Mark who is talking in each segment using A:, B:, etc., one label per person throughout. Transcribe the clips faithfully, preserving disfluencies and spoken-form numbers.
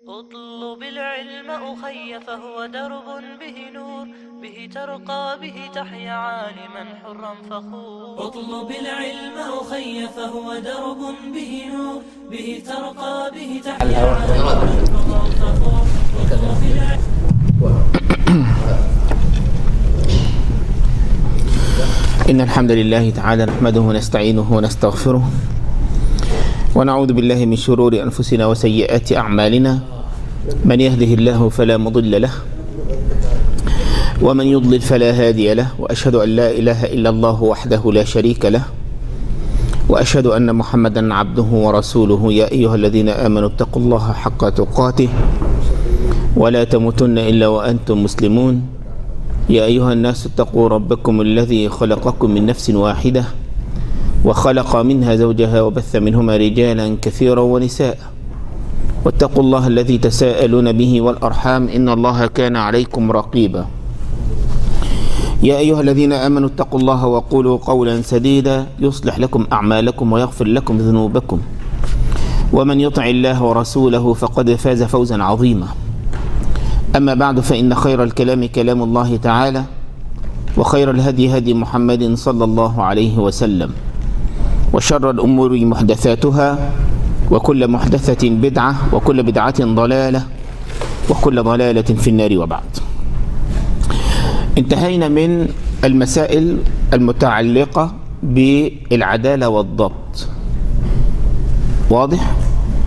A: اطلب العلم أخي فهو درب به نور، به ترقى به تحيا عالما حرا فخور. اطلب العلم أخي فهو درب به نور، به ترقى به تحيا عالما حرا فخور.
B: إن الحمد لله تعالى نحمده ونستعينه ونستغفره ونعوذ بالله من شرور أنفسنا وسيئات أعمالنا. من يهده الله فلا مضل له ومن يضلل فلا هادي له، وأشهد أن لا إله إلا الله وحده لا شريك له، وأشهد أن محمدا عبده ورسوله. يا أيها الذين آمنوا اتقوا الله حق تقاته ولا تموتن إلا وأنتم مسلمون. يا أيها الناس اتقوا ربكم الذي خلقكم من نفس واحدة وخلق منها زوجها وبث منهما رجالا كثيرا ونساء، واتقوا الله الذي تساءلون به والأرحام إن الله كان عليكم رقيبا. يا أيها الذين آمنوا اتقوا الله وقولوا قولا سديدا يصلح لكم أعمالكم ويغفر لكم ذنوبكم، ومن يطع الله ورسوله فقد فاز فوزا عظيما. أما بعد، فإن خير الكلام كلام الله تعالى، وخير الهدي هدي محمد صلى الله عليه وسلم، وشر الأمور محدثاتها، وكل محدثة بدعة، وكل بدعة ضلالة، وكل ضلالة في النار. وبعد، انتهينا من المسائل المتعلقة بالعدالة والضبط. واضح؟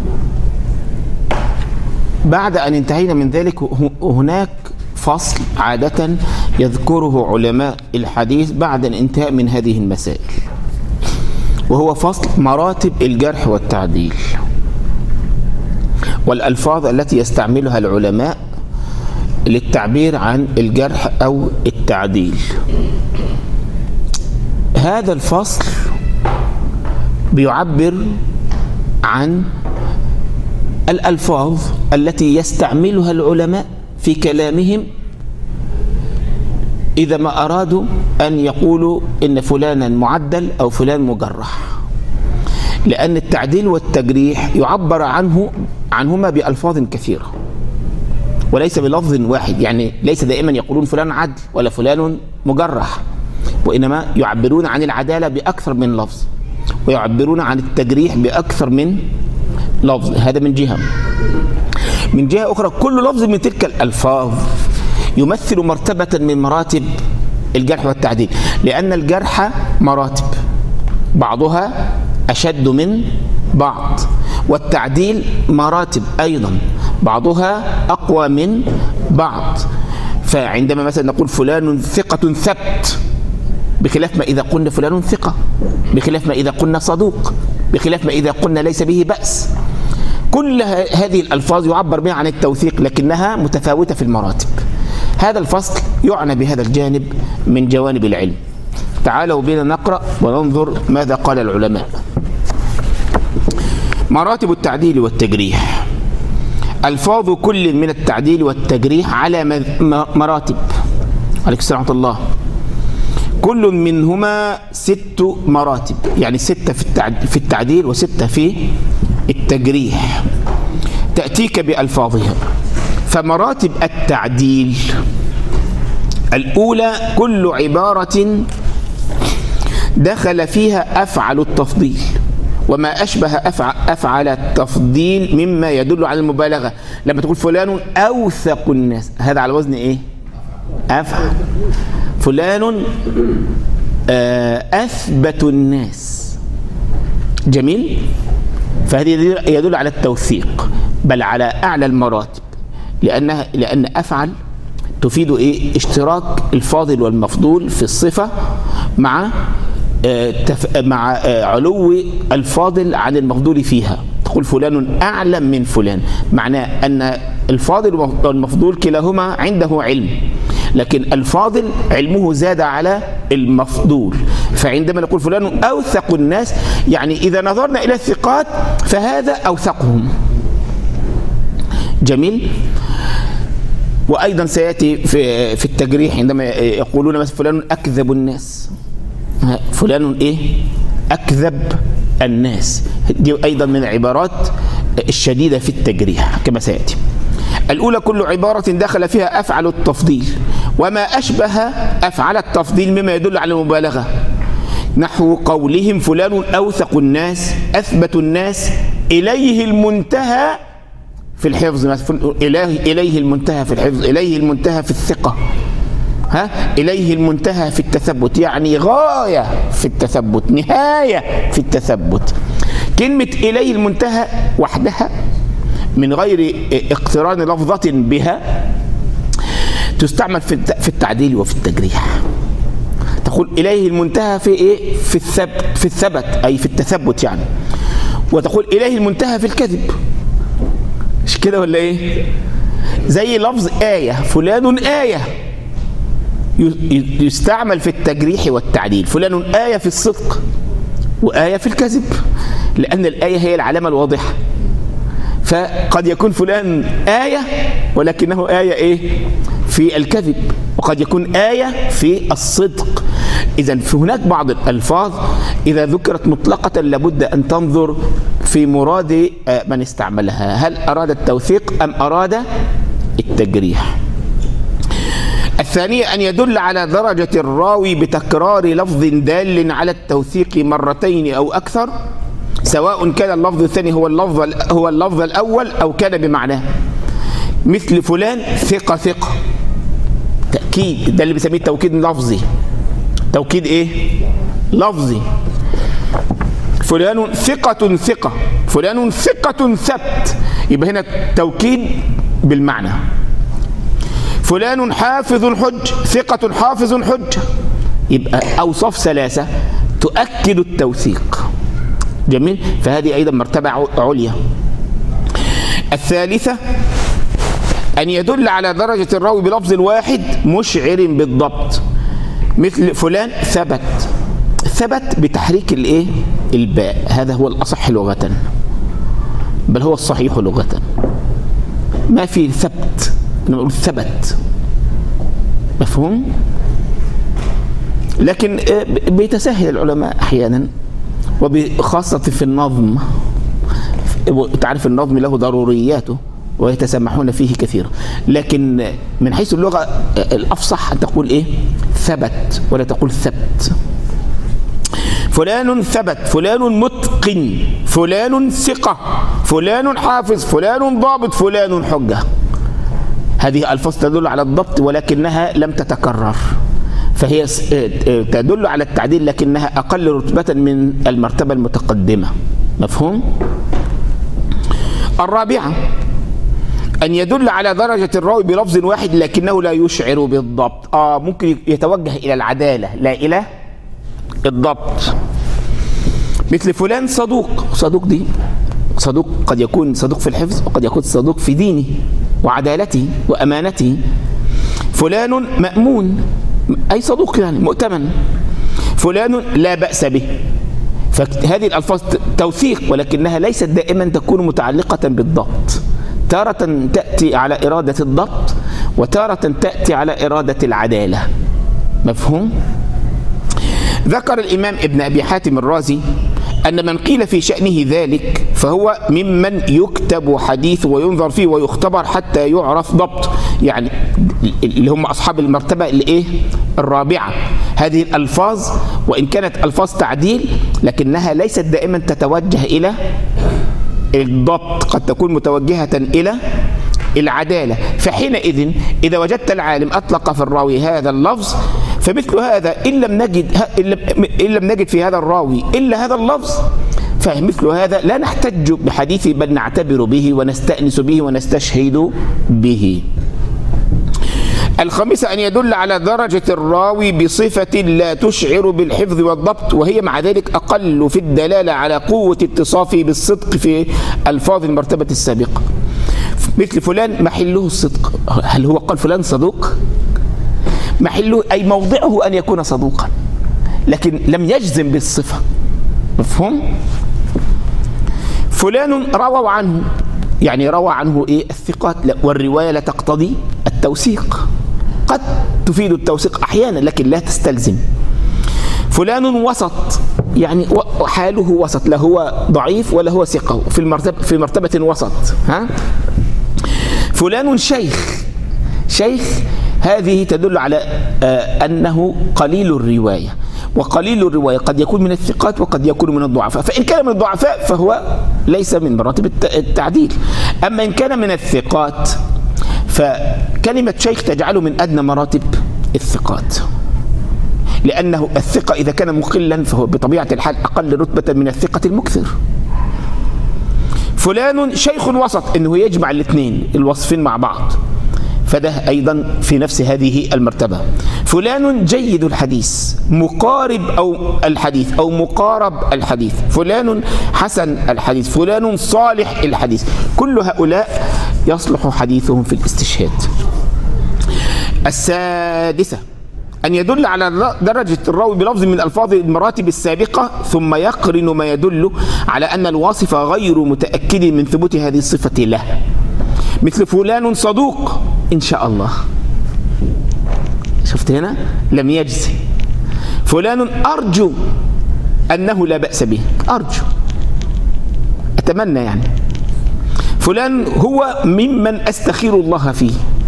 B: بعد أن انتهينا من ذلك هناك فصل عادة يذكره علماء الحديث بعد الانتهاء من هذه المسائل، وهو فصل مراتب الجرح والتعديل والألفاظ التي يستعملها العلماء للتعبير عن الجرح أو التعديل. هذا الفصل بيعبر عن الألفاظ التي يستعملها العلماء في كلامهم إذا ما أرادوا أن يقولوا إن فلانا معدل أو فلان مجرح، لأن التعديل والتجريح يعبر عنه عنهما بألفاظ كثيرة وليس بلفظ واحد. يعني ليس دائما يقولون فلان عدل ولا فلان مجرح، وإنما يعبرون عن العدالة بأكثر من لفظ، ويعبرون عن التجريح بأكثر من لفظ. هذا من جهة. من جهة أخرى، كل لفظ من تلك الألفاظ يمثل مرتبة من مراتب الجرح والتعديل، لأن الجرح مراتب بعضها أشد من بعض، والتعديل مراتب أيضا بعضها أقوى من بعض. فعندما مثلا نقول فلان ثقة ثبت، بخلاف ما إذا قلنا فلان ثقة، بخلاف ما إذا قلنا صدوق، بخلاف ما إذا قلنا ليس به بأس. كل هذه الألفاظ يعبر بها عن التوثيق، لكنها متفاوتة في المراتب. هذا الفصل يعنى بهذا الجانب من جوانب العلم. تعالوا بنا نقرأ وننظر ماذا قال العلماء. مراتب التعديل والتجريح. ألفاظ كل من التعديل والتجريح على مراتب. عليكم السلام ورحمة الله. كل منهما ست مراتب، يعني ستة في التعديل وستة في التجريح، تأتيك بألفاظها. فمراتب التعديل: الأولى كل عبارة دخل فيها أفعل التفضيل وما أشبه أفعل التفضيل مما يدل على المبالغة. لما تقول فلان أوثق الناس، هذا على وزن إيه؟ أفعل. فلان أثبت الناس. جميل؟ فهذه يدل على التوثيق، بل على أعلى المراتب، لأنها لأن أفعل تفيد إيه؟ اشتراك الفاضل والمفضول في الصفة مع مع علو الفاضل عن المفضول فيها. تقول فلان أعلم من فلان، معناه أن الفاضل والمفضول كلاهما عنده علم، لكن الفاضل علمه زاد على المفضول. فعندما نقول فلان أوثق الناس، يعني إذا نظرنا إلى الثقات فهذا أوثقهم. جميل؟ وأيضا سيأتي في في التجريح عندما يقولون مثلا فلان أكذب الناس، فلان إيه؟ أكذب الناس. دي أيضا من العبارات الشديدة في التجريح كما سيأتي. الأولى كل عبارة دخل فيها أفعل التفضيل وما أشبه أفعل التفضيل مما يدل على المبالغة، نحو قولهم فلان أوثق الناس، أثبت الناس، إليه المنتهى في الحفظ، إليه المنتهى في الحفظ، إليه المنتهى في الثقة، ها إليه المنتهى في التثبت، يعني غاية في التثبت، نهاية في التثبت. كلمة إليه المنتهى وحدها من غير اقتران لفظة بها تستعمل في التعديل وفي التجريح. تقول إليه المنتهى في إيه؟ في الثبت، في الثبت أي في التثبت يعني. وتقول إليه المنتهى في الكذب، مش كده ولا إيه؟ زي لفظ آية، فلان آية يستعمل في التجريح والتعديل. فلان آية في الصدق وآية في الكذب، لأن الآية هي العلامة الواضحة. فقد يكون فلان آية ولكنه آية إيه؟ في الكذب، وقد يكون آية في الصدق. إذن في هناك بعض الألفاظ إذا ذكرت مطلقة لابد أن تنظر في مراد من استعملها، هل أراد التوثيق أم أراد التجريح. الثانية أن يدل على درجة الراوي بتكرار لفظ دال على التوثيق مرتين أو أكثر، سواء كان اللفظ الثاني هو اللفظ هو اللفظ الأول أو كان بمعناه. مثل فلان ثقة ثقة، تأكيد، ده اللي بيسميه توكيد لفظي. توكيد إيه؟ لفظي. فلان ثقة ثقة، فلان ثقة ثبت، يبقى هنا توكيد بالمعنى. فلان حافظ حج، ثقة حافظ حجة، يبقى أوصاف ثلاثة تؤكد التوثيق. جميل، فهذه أيضا مرتبة عليا. الثالثة أن يدل على درجة الراوي بلفظ واحد مشعر بالضبط، مثل فلان ثبت، ثبت بتحريك الايه؟ الباء، هذا هو الأصح لغة، بل هو الصحيح لغة. ما في ثبت، أنا بقول ثبت، مفهوم؟ لكن بيتساهل العلماء أحيانا، وخاصة في النظم. تعرف النظم له ضرورياته ويتسامحون فيه كثيرا، لكن من حيث اللغة الأفصح أن تقول إيه؟ ثبت ولا تقول ثبت. فلان ثبت، فلان متقن، فلان ثقة، فلان حافظ، فلان ضابط، فلان حجة. هذه ألفاظ تدل على الضبط ولكنها لم تتكرر، فهي تدل على التعديل لكنها أقل رتبة من المرتبة المتقدمة. مفهوم؟ الرابعة أن يدل على درجة الراوي بلفظ واحد لكنه لا يشعر بالضبط. آه ممكن يتوجه إلى العدالة لا إلى الضبط. مثل فلان صدوق، صدوق دي صدوق قد يكون صدوق في الحفظ وقد يكون صدوق في دينه وعدالته وأمانته. فلان مأمون أي صدوق يعني مؤتمن. فلان لا بأس به، فهذه الألفاظ توثيق ولكنها ليست دائما تكون متعلقة بالضبط، تارة تأتي على إرادة الضبط وتارة تأتي على إرادة العدالة. مفهوم؟ ذكر الإمام ابن أبي حاتم الرازي أن من قيل في شأنه ذلك فهو ممن يكتب حديث وينظر فيه ويختبر حتى يعرف ضبط، يعني اللي هم أصحاب المرتبة الإيه؟ الرابعة. هذه الألفاظ وإن كانت ألفاظ تعديل لكنها ليست دائما تتوجه إلى الضبط، قد تكون متوجهة إلى العدالة. فحينئذ إذا وجدت العالم أطلق في الراوي هذا اللفظ فمثل هذا إن لم نجد إن لم نجد في هذا الراوي إلا هذا اللفظ فمثل هذا لا نحتج بحديثه بل نعتبر به ونستأنس به ونستشهد به. الخامسة أن يدل على درجة الراوي بصفة لا تشعر بالحفظ والضبط، وهي مع ذلك أقل في الدلالة على قوة اتصافه بالصدق في ألفاظ المرتبة السابقة. مثل فلان محله الصدق، هل هو قال فلان صدوق؟ محله أي موضعه أن يكون صدوقا لكن لم يجزم بالصفة. مفهوم؟ فلان روى عنه، يعني روى عنه إيه؟ الثقات، والرواية لا تقتضي التوثيق، قد تفيد التوثيق أحيانا لكن لا تستلزم. فلان وسط، يعني حاله وسط، لا هو ضعيف ولا هو ثقة، في المرتبة في مرتبة وسط. ها؟ فلان شيخ. شيخ هذه تدل على آه أنه قليل الرواية، وقليل الرواية قد يكون من الثقات وقد يكون من الضعفاء، فإن كان من الضعفاء فهو ليس من مراتب التعديل. أما إن كان من الثقات فكلمة شيخ تجعله من أدنى مراتب الثقات، لأنه الثقة إذا كان مقلا فهو بطبيعة الحال أقل رتبة من الثقة المكثر. فلان شيخ وسط، إنه يجمع الاثنين الوصفين مع بعض، فده أيضا في نفس هذه المرتبة. فلان جيد الحديث، مقارب أو الحديث أو مقارب الحديث. فلان حسن الحديث، فلان صالح الحديث. كل هؤلاء يصلح حديثهم في الاستشهاد. السادسة أن يدل على درجة الراوي بلفظ من ألفاظ المراتب السابقة ثم يقرن ما يدل على أن الواصف غير متأكد من ثبوت هذه الصفة له، مثل فلان صدوق إن شاء الله. شفت هنا لم يجزي. فلان أرجو أنه لا بأس به، أرجو أتمنى يعني. فلان هو ممن أستخير الله فيه،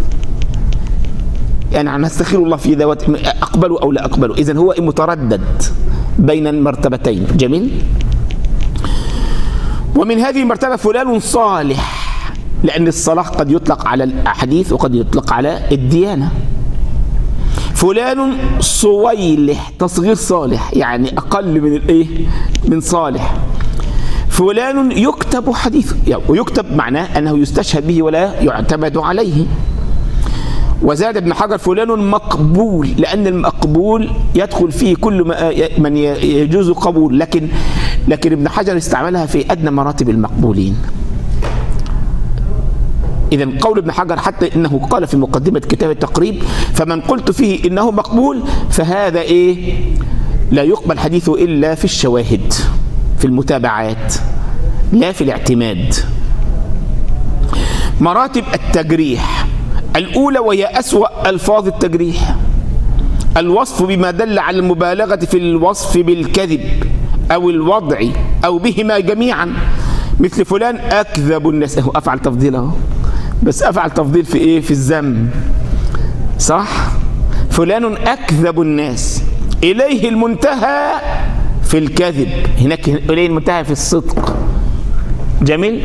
B: يعني أنا أستخير الله في ذوات أقبله أو لا أقبله. إذن هو متردد بين المرتبتين. جميل. ومن هذه المرتبة فلان صالح، لأن الصلاح قد يطلق على الحديث وقد يطلق على الديانة. فلان صويلح، تصغير صالح، يعني أقل من الإيه؟ من صالح. فلان يكتب حديثه، ويكتب معناه أنه يستشهد به ولا يعتمد عليه. وزاد ابن حجر فلان مقبول، لأن المقبول يدخل فيه كل من يجوز قبول، لكن لكن ابن حجر استعملها في أدنى مراتب المقبولين. إذا قول ابن حجر حتى إنه قال في مقدمة كتاب التقريب: فمن قلت فيه إنه مقبول فهذا إيه؟ لا يقبل حديثه إلا في الشواهد، في المتابعات، لا في الاعتماد. مراتب التجريح: الأولى وهي أسوأ ألفاظ التجريح الوصف بما دل على المبالغة في الوصف بالكذب أو الوضع أو بهما جميعا، مثل فلان أكذب الناس. أهو أفعل تفضيله، بس أفعل تفضيل في إيه؟ في الذم، صح؟ فلان أكذب الناس، إليه المنتهى في الكذب، هناك إليه المنتهى في الصدق. جميل.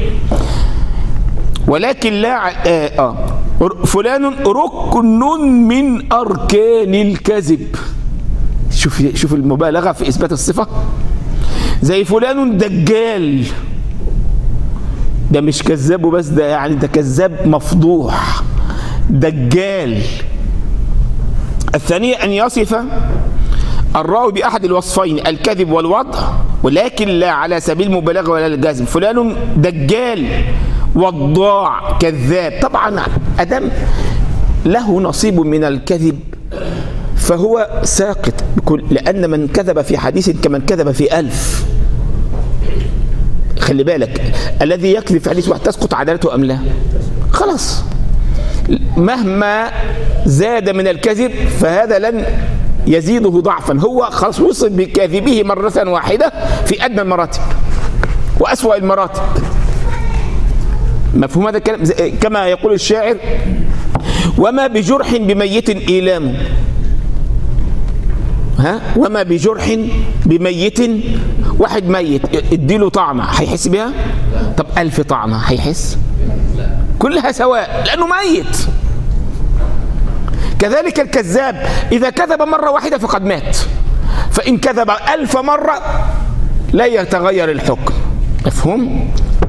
B: ولكن لا آه, آه فلان ركن من أركان الكذب. شوف شوف المبالغة في إثبات الصفة. زي فلان دجال، ده مش كذاب وبس، ده يعني ده كذاب مفضوح، دجال. الثانية أن يصف الراوي بأحد الوصفين، الكذب والوضع، ولكن لا على سبيل المبالغة ولا الجزم. فلان دجال، وضاع، كذاب. طبعا أدم له نصيب من الكذب فهو ساقط، لأن من كذب في حديث كمن كذب في ألف. خلي بالك، الذي يكذب في حديث واحد تسقط عدالته أم لا؟ خلاص، مهما زاد من الكذب فهذا لن يزيده ضعفا، هو خلاص وصل بكاذبه مرة واحدة في أدنى المراتب وأسوأ المراتب. مفهوم هذا الكلام؟ كما يقول الشاعر: وما بجرح بميت إيلام. ها؟ وما بجرح بميت، واحد ميت اديله طعنة هيحس بها؟ طب ألف طعنة هيحس؟ كلها سواء لأنه ميت. كذلك الكذاب إذا كذب مرة واحدة فقد مات، فإن كذب ألف مرة لا يتغير الحكم. مفهوم؟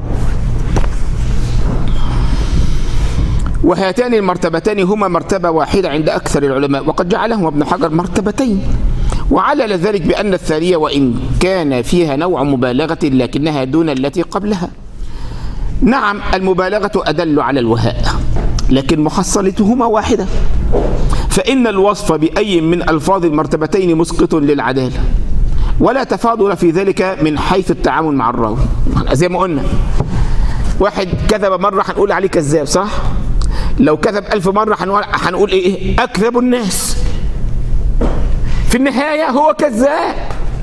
B: وهاتان المرتبتان هما مرتبة واحدة عند أكثر العلماء، وقد جعلهما ابن حجر مرتبتين، وعلل ذلك بأن الثانية وإن كان فيها نوع مبالغة لكنها دون التي قبلها. نعم، المبالغة أدل على الوهاء، لكن محصلتهما واحدة، فإن الوصف بأي من ألفاظ المرتبتين مسقط للعدالة، ولا تفاضل في ذلك من حيث التعامل مع الراوي. زي ما قلنا، واحد كذب مرة هنقول عليه كذاب، صح؟ لو كذب ألف مرة هنقول إيه؟ أكذب الناس. في النهاية هو كذاب،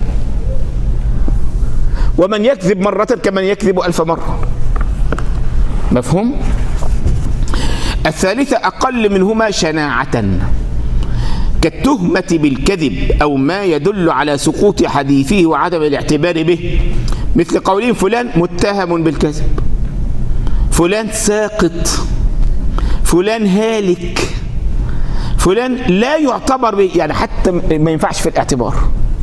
B: ومن يكذب مرة كمن يكذب ألف مرة. مفهوم؟ الثالثة أقل منهما شناعة كالتهمة بالكذب أو ما يدل على سقوط حديثه وعدم الاعتبار به، مثل قولهم فلان متهم بالكذب، فلان ساقط، فلان هالك، فلان لا يعتبر به، يعني حتى ما ينفعش في الاعتبار.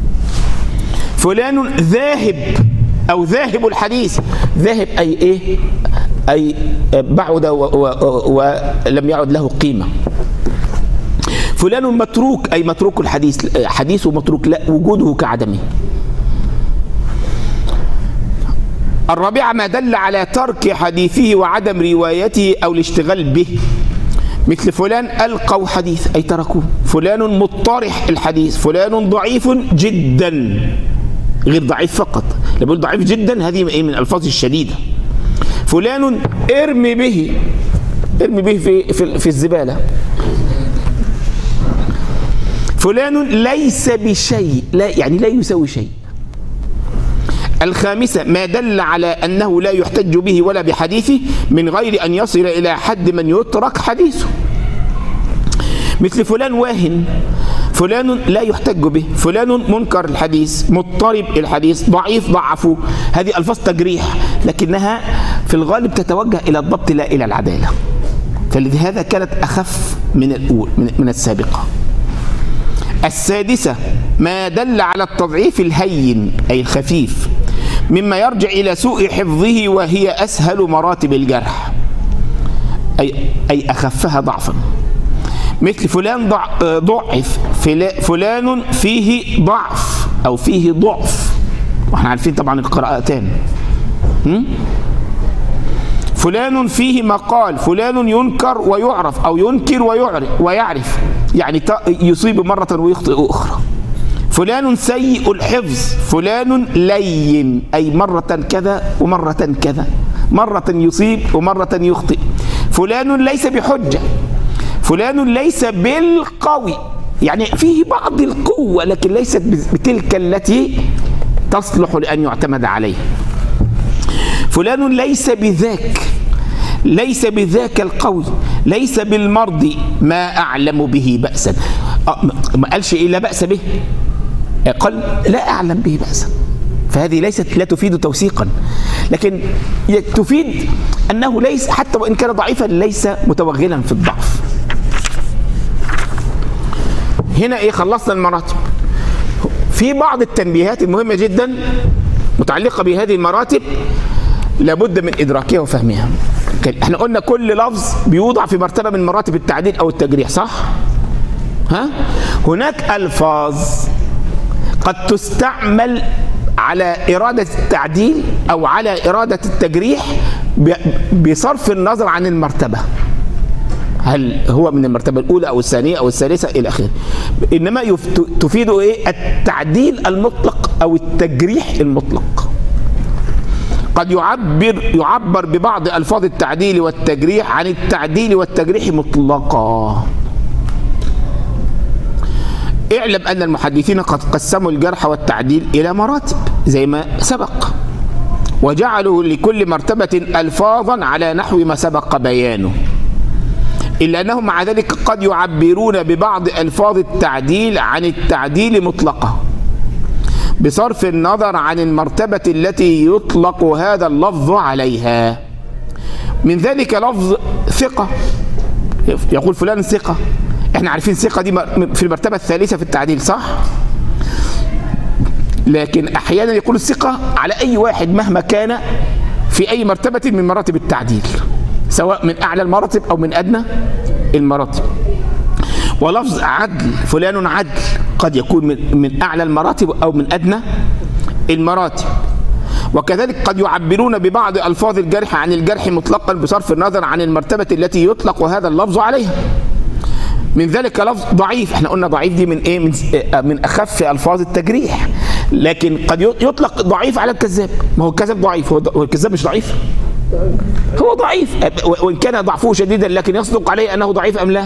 B: فلان ذاهب أو ذاهب الحديث، ذاهب أي إيه؟ أي بعد ولم يعد له قيمة. فلان متروك أي متروك الحديث، حديثه متروك، لا وجوده كعدمه. الرابعة ما دل على ترك حديثه وعدم روايته أو الاشتغال به، مثل فلان ألقوا حديث أي تركوه، فلان مطرح الحديث، فلان ضعيف جدا، غير ضعيف فقط، لما بقول ضعيف جدا هذه من الألفاظ الشديدة. فلان ارمي به، ارمي به في, في, في الزبالة. فلان ليس بشيء، لا يعني لا يسوي شيء. الخامسة ما دل على أنه لا يحتج به ولا بحديثه من غير أن يصل إلى حد من يترك حديثه، مثل فلان واهن، فلان لا يحتج به، فلان منكر الحديث، مضطرب الحديث، ضعيف ضعفه. هذه ألفاظ تجريح لكنها في الغالب تتوجه إلى الضبط لا إلى العدالة، فلهذا كانت أخف من الأول من السابقة. السادسة ما دل على التضعيف الهين أي الخفيف مما يرجع إلى سوء حفظه وهي أسهل مراتب الجرح، أي, أي أخفها ضعفا، مثل فلان ضعف، فلان فيه ضعف أو فيه ضعف، واحنا عارفين طبعا القراءتان. فلان فيه مقال، فلان ينكر ويعرف أو ينكر ويعرف ويعرف، يعني يصيب مرة ويخطئ أخرى. فلان سيء الحفظ، فلان لين أي مرة كذا ومرة كذا، مرة يصيب ومرة يخطئ. فلان ليس بحجة، فلان ليس بالقوي، يعني فيه بعض القوة لكن ليست بتلك التي تصلح لأن يعتمد عليه. فلان ليس بذاك، ليس بذاك القوي، ليس بالمرضي ما أعلم به بأسا، ما قالش إيه لا بأس به، قال لا أعلم به بأسا، فهذه ليست لا تفيد توثيقا، لكن تفيد أنه ليس حتى وإن كان ضعيفا ليس متوغلا في الضعف. هنا إيه خلصنا المراتب. في بعض التنبيهات المهمة جدا متعلقة بهذه المراتب لابد من إدراكها وفهمها. احنا قلنا كل لفظ بيوضع في مرتبة من مراتب التعديل أو التجريح، صح؟ ها؟ هناك ألفاظ قد تستعمل على إرادة التعديل أو على إرادة التجريح بصرف النظر عن المرتبة، هل هو من المرتبة الأولى أو الثانية أو الثالثة إلى آخره، إنما تفيد إيه؟ التعديل المطلق أو التجريح المطلق. قد يعبر يعبر ببعض ألفاظ التعديل والتجريح عن التعديل والتجريح مطلقا. اعلم أن المحدثين قد قسموا الجرح والتعديل إلى مراتب زي ما سبق، وجعلوا لكل مرتبة ألفاظا على نحو ما سبق بيانه، إلا أنهم مع ذلك قد يعبرون ببعض ألفاظ التعديل عن التعديل مطلقة بصرف النظر عن المرتبة التي يطلق هذا اللفظ عليها. من ذلك لفظ ثقة، يقول فلان ثقة، احنا عارفين ثقة دي في المرتبة الثالثة في التعديل، صح؟ لكن أحيانا يقول الثقة على أي واحد مهما كان في أي مرتبة من مراتب التعديل، سواء من أعلى المراتب أو من أدنى المراتب. ولفظ عدل، فلان عدل، قد يكون من, من أعلى المراتب أو من أدنى المراتب. وكذلك قد يعبرون ببعض ألفاظ الجرح عن الجرح مطلقا بصرف النظر عن المرتبة التي يطلق هذا اللفظ عليها. من ذلك لفظ ضعيف، احنا قلنا ضعيف دي من ايه؟ من, من أخف ألفاظ التجريح، لكن قد يطلق ضعيف على الكذاب. ما هو الكذاب ضعيف، هو الكذاب مش ضعيف، هو ضعيف وإن كان ضعفه شديدا، لكن يصدق عليه أنه ضعيف أم لا؟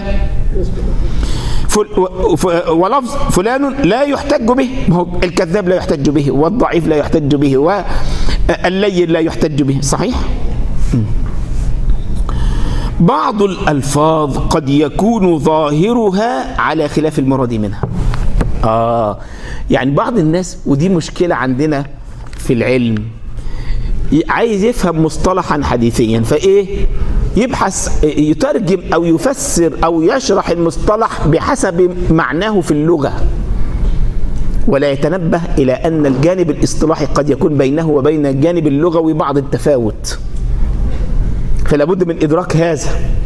B: ولفظ فلان لا يحتج به، ما هو الكذاب لا يحتج به، والضعيف لا يحتج به، واللين لا يحتج به، صحيح؟ بعض الألفاظ قد يكون ظاهرها على خلاف المراد منها. آه يعني بعض الناس، ودي مشكلة عندنا في العلم، عايز يفهم مصطلحا حديثيا فإيه يبحث يترجم أو يفسر أو يشرح المصطلح بحسب معناه في اللغة، ولا يتنبه إلى أن الجانب الاصطلاحي قد يكون بينه وبين الجانب اللغوي بعض التفاوت، فلا بد من إدراك هذا.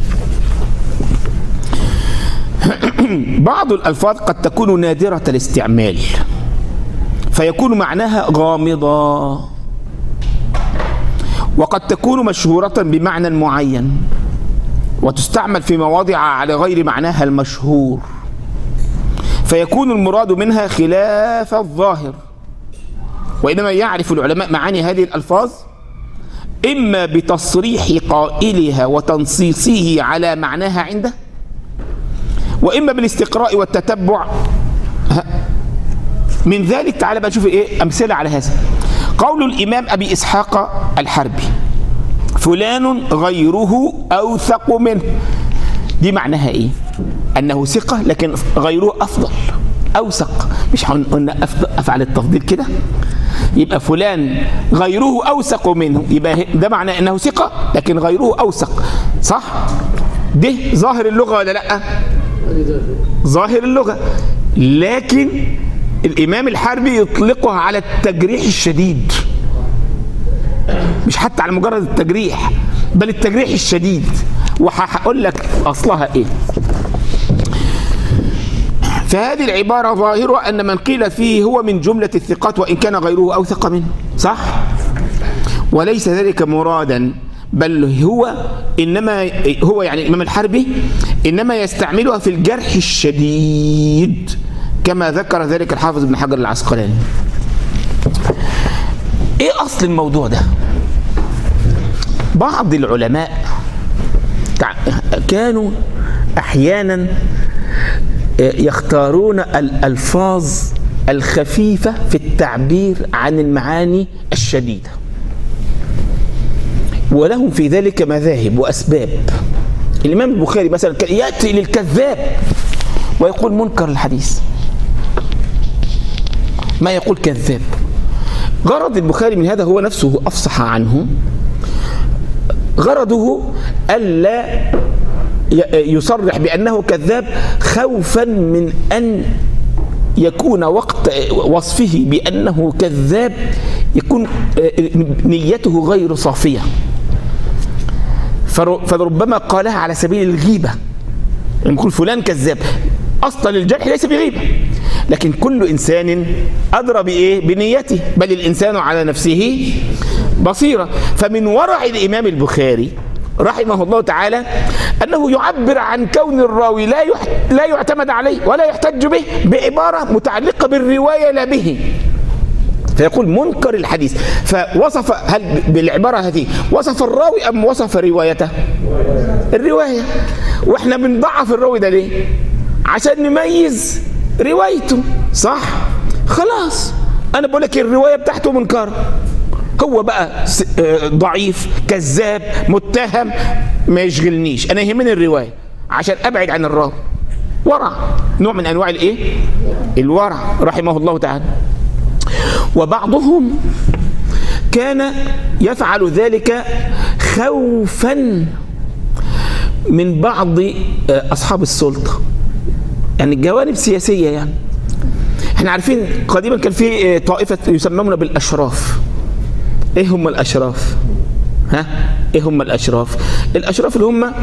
B: بعض الألفاظ قد تكون نادرة الاستعمال فيكون معناها غامضة، وقد تكون مشهورة بمعنى معين وتستعمل في مواضع على غير معناها المشهور، فيكون المراد منها خلاف الظاهر. وإنما يعرف العلماء معاني هذه الألفاظ إما بتصريح قائلها وتنصيصه على معناها عنده، وإما بالاستقراء والتتبع. من ذلك تعالى بقى نشوف إيه أمثلة على هذا. قول الإمام أبي إسحاق الحربي: فلان غيره أوثق منه. دي معناها إيه؟ أنه ثقة لكن غيره أفضل أوثق. مش قلنا أفعل التفضيل كده؟ يبقى فلان غيره أوثق منه، يبقى ده معناه أنه ثقة لكن غيره أوثق، صح؟ ده ظاهر اللغة ولا لأ؟ ظاهر اللغة، لكن الإمام الحربي يطلقها على التجريح الشديد، مش حتى على مجرد التجريح بل التجريح الشديد. وهقول لك أصلها إيه. فهذه العبارة ظاهرة أن من قيل فيه هو من جملة الثقات وإن كان غيره أوثق منه، صح؟ وليس ذلك مرادا، بل هو إنما هو يعني الإمام الحربي إنما يستعملها في الجرح الشديد كما ذكر ذلك الحافظ ابن حجر العسقلاني. إيه أصل الموضوع ده؟ بعض العلماء كانوا أحيانا يختارون الألفاظ الخفيفة في التعبير عن المعاني الشديدة، ولهم في ذلك مذاهب وأسباب. الإمام البخاري مثلا كان يأتي للكذاب ويقول منكر الحديث، ما يقول كذاب. غرض البخاري من هذا هو نفسه أفصح عنه، غرضه ألا يصرح بأنه كذاب خوفا من أن يكون وقت وصفه بأنه كذاب يكون نيته غير صافية، فربما قالها على سبيل الغيبة. يقول فلان كذاب، أصلا الجرح ليس بغيبة، لكن كل إنسان أدرى بإيه؟ بنيته، بل الإنسان على نفسه بصيرة. فمن ورع الإمام البخاري رحمه الله تعالى أنه يعبر عن كون الراوي لا لا يعتمد عليه ولا يحتج به بعبارة متعلقة بالرواية لا به، فيقول منكر الحديث. فوصف، هل بالعبارة هذه وصف الراوي أم وصف روايته؟ الرواية. وإحنا بنضعف الراوي ده ليه؟ عشان نميز روايته، صح؟ خلاص أنا بقول لك الرواية بتاعته منكر، هو بقى ضعيف كذاب متهم ما يشغلنيش، أنا يهمني الرواية عشان أبعد عن الراوي. ورع، نوع من أنواع الإيه؟ الورع رحمه الله تعالى. وبعضهم كان يفعل ذلك خوفا من بعض أصحاب السلطة، يعني جوانب سياسية. يعني احنا عارفين قديما كان في طائفة يسمون بالأشراف. ايه هم الأشراف؟ ها؟ ايه هم الأشراف؟ الأشراف اللي هم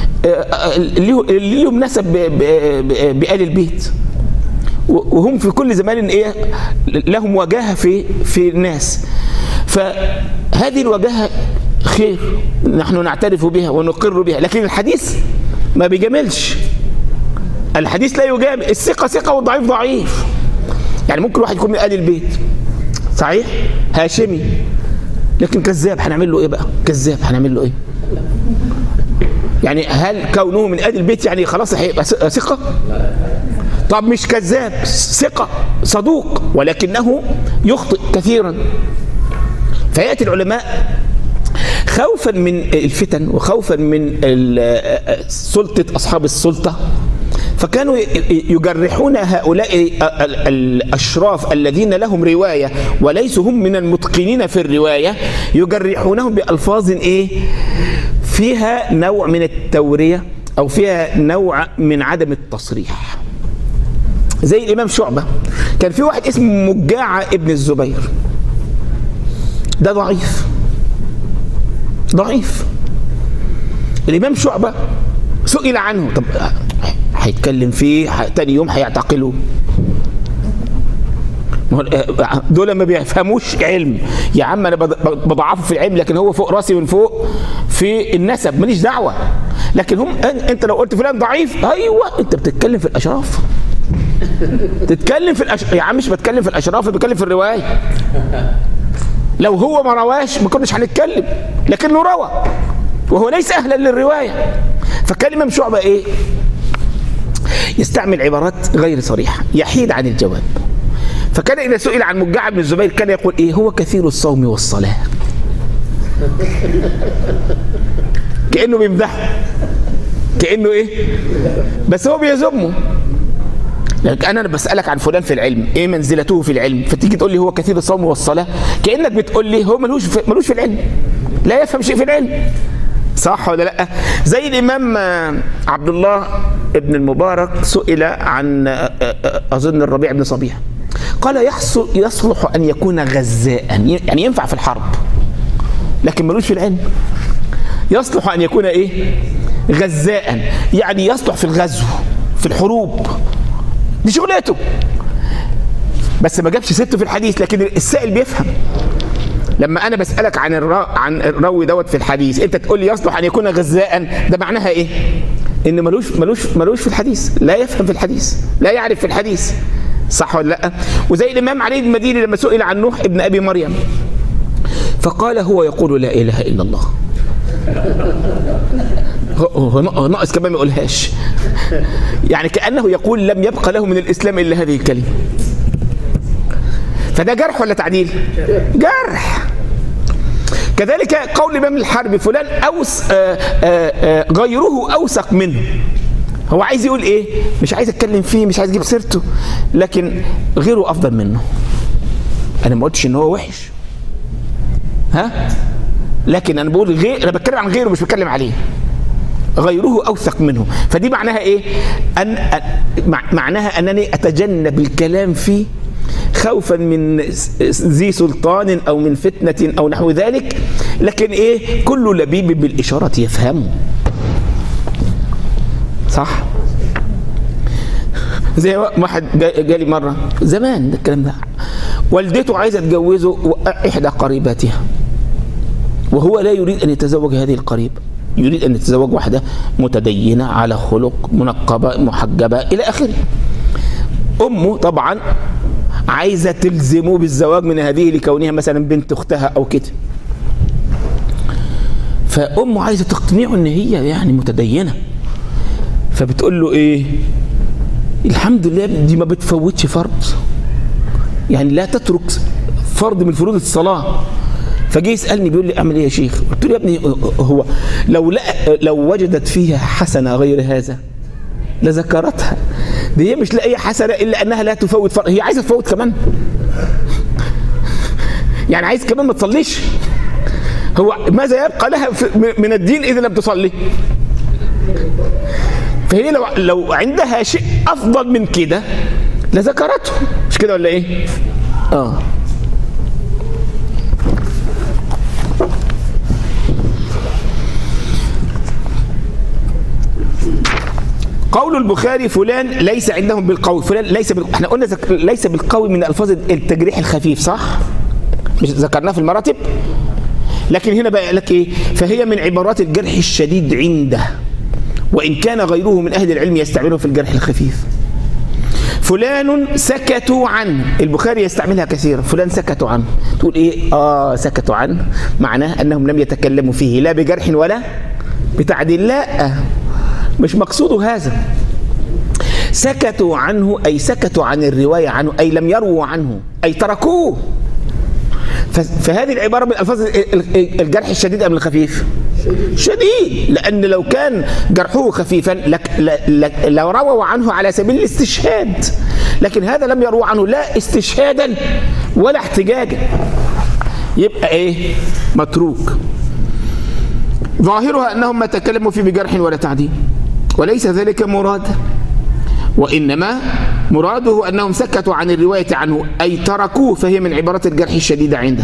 B: اللي لهم نسب بآل البيت، وهم في كل زمان ايه لهم وجاهة في في الناس. فهذه الوجاهة خير، نحن نعترف بها ونقر بها، لكن الحديث ما بيجاملش. الحديث لا يجامل، الثقة ثقة والضعيف ضعيف. يعني ممكن واحد يكون من آل البيت صحيح هاشمي لكن كذاب، هنعمل له ايه بقى؟ كذاب هنعمل له ايه؟ يعني هل كونه من آل البيت يعني خلاص هيبقى ثقة؟ طب مش كذاب، ثقة صدوق ولكنه يخطئ كثيرا. فيأتي العلماء خوفا من الفتن وخوفا من سلطة أصحاب السلطة، فكانوا يجرحون هؤلاء الأشراف الذين لهم رواية وليسوا هم من المتقنين في الرواية، يجرحونهم بألفاظ إيه فيها نوع من التورية أو فيها نوع من عدم التصريح. زي الإمام شعبة، كان في واحد اسمه مجاعة ابن الزبير، ده ضعيف ضعيف. الإمام شعبة سئل عنه، طب هيتكلم فيه تاني يوم هيعتقلوه، دول ما بيفهموش علم. يا عم انا بضعفه في العلم لكن هو فوق راسي من فوق في النسب، ماليش دعوه. لكن هم انت لو قلت فلان ضعيف، ايوه انت بتتكلم في الاشراف، تتكلم في الأش... يا عم مش بتكلم في الاشراف، بتكلم في الروايه. لو هو ما رواش ما كناش هنتكلم، لكنه روى وهو ليس اهلا للروايه. فكان الامام شعبه ايه؟ يستعمل عبارات غير صريحه، يحيد عن الجواب. فكان إذا سئل عن مجاعة بن الزبير كان يقول إيه؟ هو كثير الصوم والصلاة. كأنه بيمدحه، كأنه إيه؟ بس هو بيذمه. لكن أنا بسألك عن فلان في العلم، إيه منزلته في العلم؟ فتيجي تقول لي هو كثير الصوم والصلاة، كأنك بتقول لي هو ملوش في ملوش في العلم، لا يفهم شيء في العلم. صح ولا لا؟ زي الإمام عبد الله ابن المبارك سئل عن أظن الربيع بن صبيح، قال يصلح أن يكون غزاء، يعني ينفع في الحرب لكن ملوش في العلم. يصلح أن يكون إيه؟ غزاء، يعني يصلح في الغزو في الحروب، دي شغلته. بس ما جابش سته في الحديث، لكن السائل بيفهم. لما أنا بسألك عن الرا... عن الراوي دوت في الحديث، أنت تقول لي يصلح أن يكون غزاء، ده معناها إيه؟ إن ملوش ملوش ملوش في الحديث، لا يفهم في الحديث، لا يعرف في الحديث. صح ولا لا؟ وزي الإمام علي المديني لما سئل عن نوح ابن أبي مريم فقال هو يقول لا إله إلا الله. هو ناقص كمان ما يقولهاش، يعني كأنه يقول لم يبقى له من الإسلام إلا هذه الكلمة. فده جرح ولا تعديل؟ جرح. كذلك قول الإمام الحربي فلان أوس آآ آآ غيره أوثق منه. هو عايز يقول ايه؟ مش عايز اتكلم فيه، مش عايز اجيب سيرته، لكن غيره افضل منه. انا ما قلتش ان هو وحش، ها؟ لكن انا بقول غير، انا بتكلم عن غيره مش بتكلم عليه. غيره اوثق منه، فدي معناها ايه؟ ان معناها انني اتجنب الكلام فيه خوفا من ذي سلطان او من فتنه او نحو ذلك، لكن ايه؟ كل لبيب بالاشاره يفهمه. صح؟ زي واحد جالي مرة زمان الكلام ده، والدته عايزة تجوزه إحدى قريباتها، وهو لا يريد أن يتزوج هذه القريبة، يريد أن يتزوج واحدة متدينة على خلق، منقبة محجبة إلى آخره. أمه طبعا عايزة تلزمه بالزواج من هذه لكونها مثلا بنت أختها أو كده، فأمه عايزة تقنعه أن هي يعني متدينة، فبتقول له ايه؟ الحمد لله دي ما بتفوتش فرض، يعني لا تترك فرض من فروض الصلاه. فجي يسالني بيقول لي اعمل ايه يا شيخ؟ قلت له يا ابني هو لو لا لو وجدت فيها حسنه غير هذا لذكرتها، دي هي مش لاقيه حسنه الا انها لا تفوت فرض، هي عايزه تفوت كمان، يعني عايز كمان ما تصليش. هو ماذا يبقى لها من الدين اذا لم تصلي؟ فهي لو لو عندها شيء افضل من كده لذكرته، مش كده ولا ايه؟ اه قول البخاري فلان ليس عندهم بالقوي، فلان ليس بال... احنا قلنا زك... ليس بالقوي من الفاظ التجريح الخفيف، صح؟ مش ذكرناه في المراتب؟ لكن هنا بقى لك ايه؟ فهي من عبارات الجرح الشديد عنده، وإن كان غيره من أهل العلم يستعمله في الجرح الخفيف. فلان سكتوا عنه، البخاري يستعملها كثيرا، فلان سكتوا عنه، تقول إيه؟ آه سكتوا عنه معناه أنهم لم يتكلموا فيه لا بجرح ولا بتعديل، لا مش مقصوده هذا. سكتوا عنه أي سكتوا عن الرواية عنه، أي لم يرووا عنه، أي تركوه. فهذه العبارة من ألفاظ الجرح الشديد أم الخفيف؟ شديد، لأن لو كان جرحه خفيفا لك لك لو رووا عنه على سبيل الاستشهاد، لكن هذا لم يروى عنه لا استشهادا ولا احتجاجا، يبقى ايه؟ متروك. ظاهرها أنهم ما تكلموا فيه بجرح ولا تعديل، وليس ذلك مرادا، وإنما مراده أنهم سكتوا عن الرواية عنه، أي تركوه، فهي من عبارات الجرح الشديد عنده.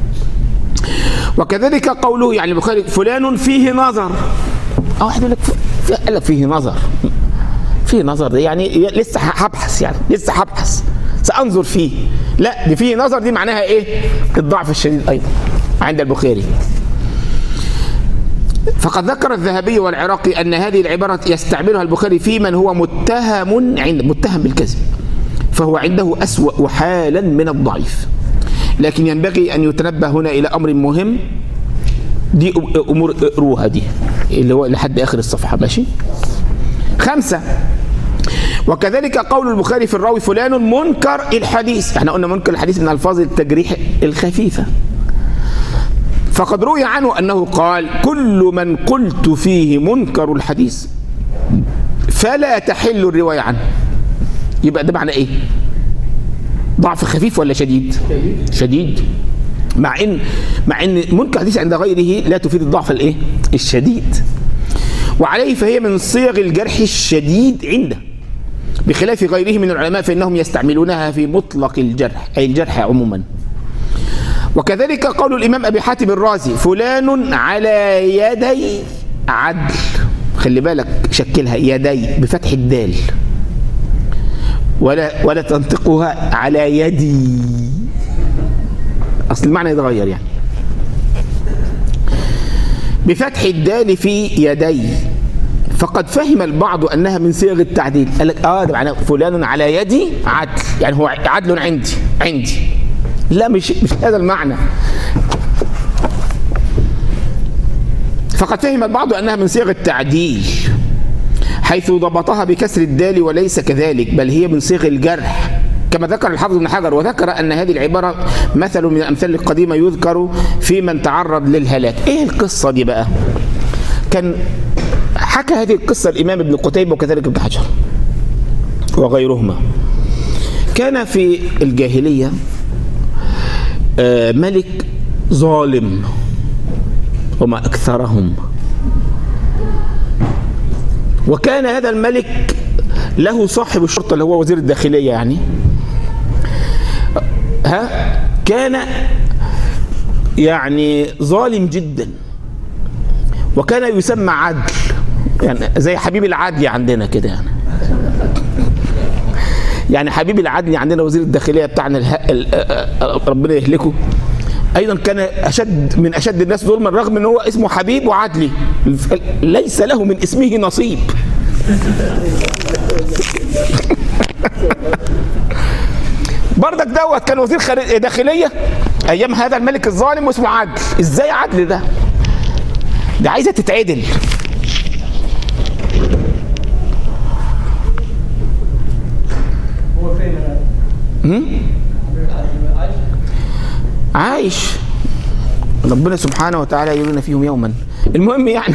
B: وكذلك قوله يعني البخاري فلان فيه نظر، أو واحد يقول لك قال لك فيه نظر، فيه نظر يعني لسه هبحث، يعني لسه هبحث سأنظر فيه، لا دي فيه نظر دي معناها إيه؟ الضعف الشديد أيضا عند البخاري. فقد ذكر الذهبي والعراقي أن هذه العبارة يستعملها البخاري في من هو متهم عند متهم بالكذب، فهو عنده أسوأ حالا من الضعيف. لكن ينبغي أن يتنبه هنا إلى أمر مهم، دي أمور اقروها دي اللي هو لحد آخر الصفحة، ماشي؟ خمسة، وكذلك قول البخاري في الراوي فلان منكر الحديث، احنا قلنا منكر الحديث من ألفاظ التجريح الخفيفة، فقد روي عنه أنه قال كل من قلت فيه منكر الحديث فلا تحل الرواية عنه. يبقى ده معنى ايه؟ ضعف خفيف ولا شديد؟ شديد، مع ان مع ان منكر الحديث عند غيره لا تفيد الضعف الايه؟ الشديد. وعليه فهي من صيغ الجرح الشديد عنده، بخلاف غيره من العلماء فإنهم يستعملونها في مطلق الجرح، أي الجرح عموما. وكذلك قول الإمام أبي حاتم الرازي فلان على يدي عدل، خلي بالك شكلها يدي بفتح الدال، ولا ولا تنطقها على يدي، أصل المعنى يتغير يعني، بفتح الدال في يدي. فقد فهم البعض أنها من صيغ التعديل، قال لك آه ده معناه فلان على يدي عدل، يعني هو عدل عندي عندي لا مش مش هذا المعنى. فقد فهم البعض أنها من صيغ التعديل حيث ضبطها بكسر الدال، وليس كذلك، بل هي من صيغ الجرح، كما ذكر الحافظ ابن حجر، وذكر أن هذه العبارة مثل من الأمثال القديمة يذكر في من تعرض للهلاك. إيه القصة دي بقى؟ كان حكى هذه القصة الإمام ابن قتيبة وكذلك ابن حجر وغيرهما. كان في الجاهلية ملك ظالم وما أكثرهم، وكان هذا الملك له صاحب الشرطة اللي هو وزير الداخلية يعني، ها كان يعني ظالم جدا، وكان يسمى عدل، يعني زي حبيب العدل عندنا كده يعني. يعني حبيب العدل عندنا وزير الداخلية بتاعنا ربنا يهلكه، أيضا كان أشد من أشد الناس ظلما، رغم أنه هو اسمه حبيب وعدلي ليس له من اسمه نصيب. بردك دوت كان وزير داخلية أيام هذا الملك الظالم واسمه عدل. إزاي عدل ده؟ ده عايزة تتعدل.
C: هو فين الآن؟
B: عايش، ربنا سبحانه وتعالى يرينا فيهم يوما. المهم يعني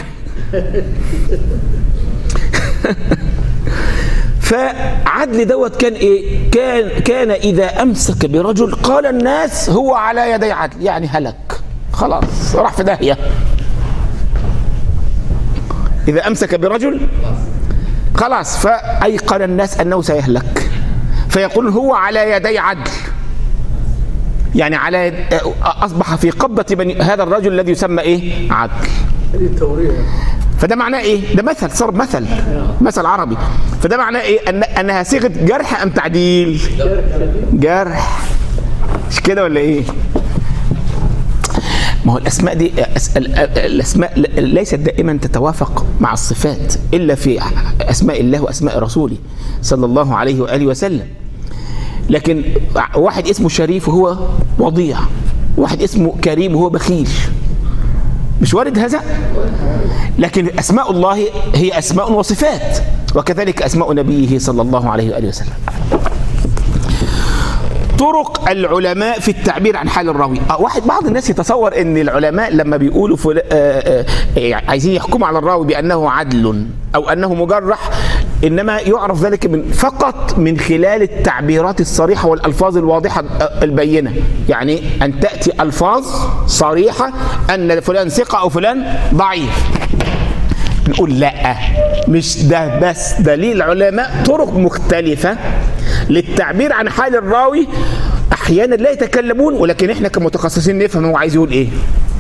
B: فعدل دوت كان ايه؟ كان كان اذا امسك برجل قال الناس هو على يدي عدل، يعني هلك خلاص راح في داهيه. اذا امسك برجل خلاص فايقن الناس انه سيهلك، فيقول هو على يدي عدل، يعني على اصبح في قبضه بني هذا الرجل الذي يسمى ايه؟ عدل.
C: هذه التوريه.
B: فده معناه ايه؟ ده مثل، صار مثل مثل عربي. فده معناه ايه؟ ان انها صيغه جرح ام تعديل؟ جرح. مش كده ولا ايه؟ ما هو الاسماء دي الاسماء ليست دائما تتوافق مع الصفات الا في اسماء الله واسماء رسوله صلى الله عليه واله وسلم. لكن واحد اسمه شريف وهو وضيع، واحد اسمه كريم وهو بخيل، مش وارد هذا؟ لكن أسماء الله هي أسماء وصفات، وكذلك أسماء نبيه صلى الله عليه وآله وسلم. طرق العلماء في التعبير عن حال الراوي. واحد بعض الناس يتصور ان العلماء لما بيقولوا فل... آآ آآ عايزين يحكموا على الراوي بانه عدل او انه مجرح، انما يعرف ذلك من فقط من خلال التعبيرات الصريحه والالفاظ الواضحه البينه. يعني ان تاتي الفاظ صريحه ان فلان ثقه او فلان ضعيف، نقول لا، مش ده بس، ده ليه العلماء طرق مختلفة للتعبير عن حال الراوي. أحيانا لا يتكلمون ولكن إحنا كمتخصصين نفهم هو عايز يقول إيه.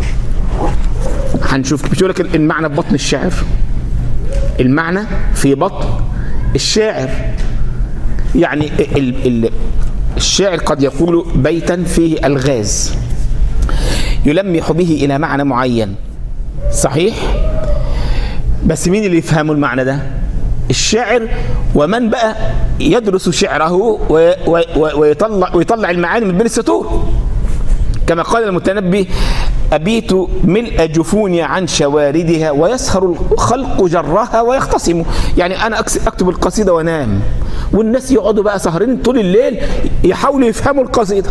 B: هنشوف. مش يقول لك المعنى في بطن الشاعر، المعنى في بطن الشاعر. يعني ال ال الشاعر قد يقول بيتا فيه ألغاز يلمح به إلى معنى معين، صحيح؟ بس مين اللي يفهموا المعنى ده؟ الشاعر، ومن بقى يدرس شعره ويطلع ويطلع المعاني من بين السطور. كما قال المتنبي: أبيت ملء جفوني عن شواردها ويسهر الخلق جرها ويختصم. يعني أنا أكتب القصيدة وأنام، والناس يقعدوا بقى سهرين طول الليل يحاولوا يفهموا القصيدة.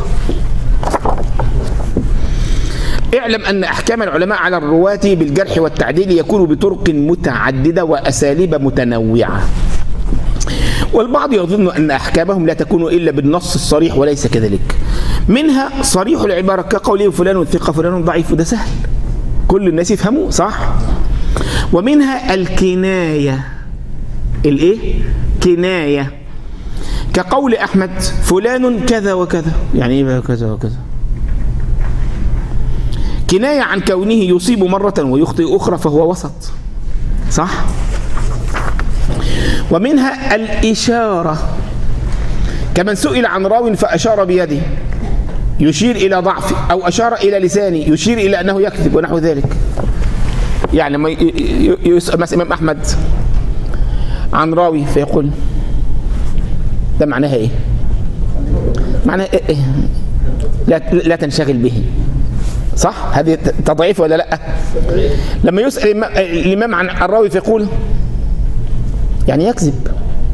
B: اعلم أن أحكام العلماء على الرواة بالجرح والتعديل يكون بطرق متعددة وأساليب متنوعة، والبعض يظن أن أحكامهم لا تكون إلا بالنص الصريح، وليس كذلك. منها صريح العبارة كقوله فلان ثقة فلان ضعيف، وده سهل كل الناس يفهموه، صح؟ ومنها الكناية. الإيه؟ كناية، كقول أحمد فلان كذا وكذا. يعني إيه بقى كذا وكذا؟ كناية عن كونه يصيب مرة ويخطئ أخرى فهو وسط، صح؟ ومنها الإشارة، كمن سئل عن راو فأشار بيده يشير إلى ضعفه، أو أشار إلى لسانه يشير إلى أنه يكذب ونحو ذلك. يعني لما يسأل مثلا الإمام أحمد عن راوي فيقول ده معناها إيه؟ معناها إيه؟ إيه؟ لا, لا تنشغل به، صح؟ هذه تضعيف ولا لا؟ لما يسأل الإمام عن الراوي فيقول يعني يكذب،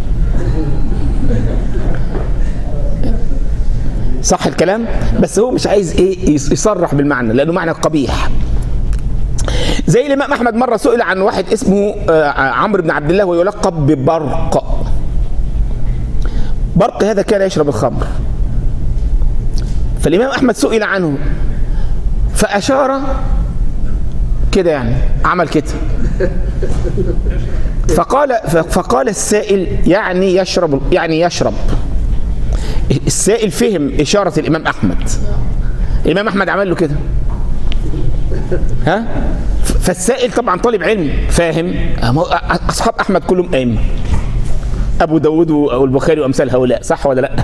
B: صح الكلام؟ بس هو مش عايز ايه يصرح بالمعنى لأنه معنى قبيح. زي الإمام أحمد مرة سئل عن واحد اسمه عمرو بن عبد الله ويلقب ببرق. برق هذا كان يشرب الخمر، فالإمام أحمد سئل عنه فأشار كده، يعني عمل كده، فقال فقال السائل يعني يشرب، يعني يشرب. السائل فهم إشارة الإمام أحمد، الإمام أحمد عمل له كده، ها؟ فالسائل طبعا طالب علم فاهم، أصحاب أحمد كلهم أئمة، أبو داود والبخاري وأمثال هؤلاء، صح ولا لأ؟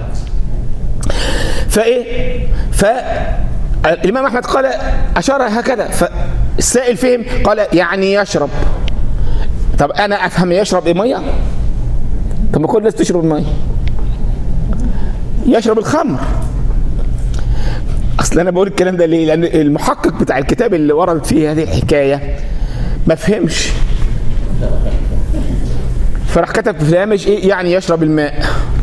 B: فإيه؟ فالإمام أحمد قال أشار هكذا، فالسائل فهم قال يعني يشرب. طب أنا أفهم يشرب إيه؟ مية؟ طب ما كل الناس تشرب المية، يشرب الخمر. أصل أنا بقول الكلام ده ليه؟ لأن المحقق بتاع الكتاب اللي وردت فيه هذه الحكاية ما فهمش، فراح كتب في الهامش إيه؟ يعني يشرب الماء.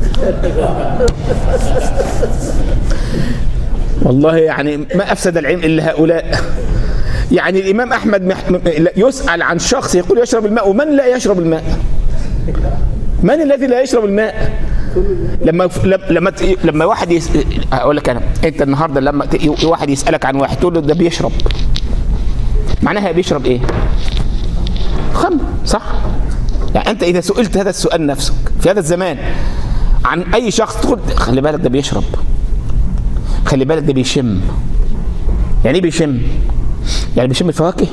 B: والله يعني ما أفسد العلم إلا هؤلاء. يعني الإمام أحمد يسأل عن شخص يقول يشرب الماء، ومن لا يشرب الماء؟ من الذي لا يشرب الماء؟ لما لما لما واحد يس... اقول لك انا، انت النهارده لما واحد يسالك عن واحد تقول له ده بيشرب، معناها بيشرب ايه؟ خمر، صح؟ يعني انت اذا سئلت هذا السؤال نفسك في هذا الزمان عن اي شخص تقول خلي بالك ده بيشرب، خلي بالك ده بيشم. يعني ايه بيشم؟ يعني بيشم الفواكه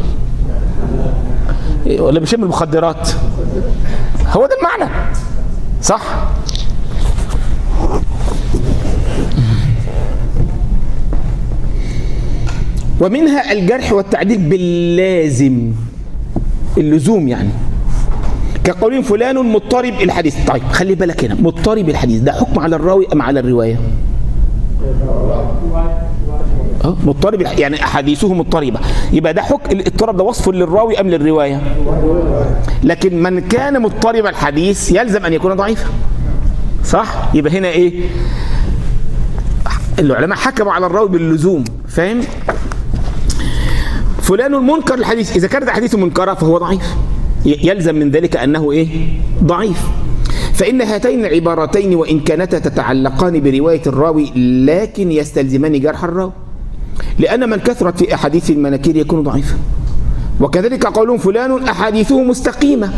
B: ولا بيشم المخدرات؟ هو ده المعنى، صح؟ ومنها الجرح والتعديل باللازم، اللزوم، يعني كقولين فلان مضطرب الحديث. طيب خلي بالك هنا، مضطرب الحديث ده حكم على الراوي ام على الروايه؟ اه مضطرب، يعني احاديثه مضطربه، يبقى ده حكم الاضطراب ده وصف للراوي ام للروايه؟ لكن من كان مضطرب الحديث يلزم ان يكون ضعيفا، صح؟ يبقى هنا ايه؟ العلماء حكموا على الراوي باللزوم، فاهم؟ فلان المنكر الحديث، إذا كانت حديثه منكرة فهو ضعيف، يلزم من ذلك أنه إيه؟ ضعيف. فإن هاتين العبارتين وإن كانتا تتعلقان برواية الراوي لكن يستلزمان جرح الراوي، لأن من كثرت في أحاديث المناكير يكون ضعيفا. وكذلك قولهم فلان أحاديثه مستقيمة،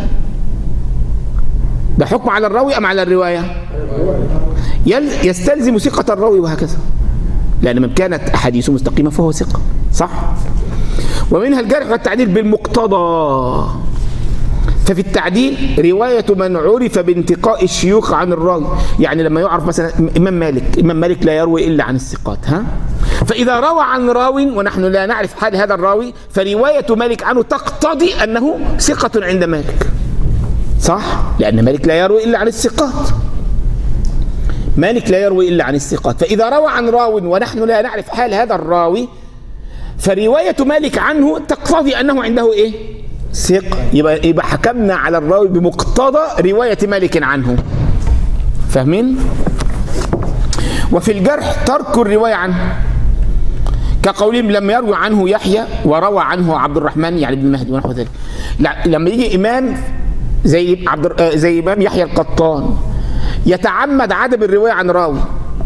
B: ده حكم على الراوي أم على الرواية؟ يستلزم ثقة الراوي، وهكذا، لأن من كانت أحاديثه مستقيمة فهو ثقة، صح؟ ومنها الجرح والتعديل بالمقتضى. ففي التعديل رواية من عرف بانتقاء الشيوخ عن الراوي، يعني لما يعرف مثلا إمام مالك، إمام مالك لا يروي إلا عن الثقات، ها؟ فإذا روى عن راو ونحن لا نعرف حال هذا الراوي فرواية مالك عنه تقتضي أنه ثقة عند مالك، صح؟ لأن مالك لا يروي إلا عن الثقات، مالك لا يروي إلا عن الثقات. فإذا روى عن راو ونحن لا نعرف حال هذا الراوي فرواية مالك عنه تقتضي أنه عنده إيه؟ ثقة. يبقى, يبقى حكمنا على الراوي بمقتضى رواية مالك عنه، فاهمين؟ وفي الجرح ترك الرواية عنه، كقولهم لم يروي عنه يحيى وروى عنه عبد الرحمن يعني ابن مهدي ونحو ذلك. لما يجي إمام زي عبد زي إمام يحيى القطان يتعمد عدم الرواية عن راوي،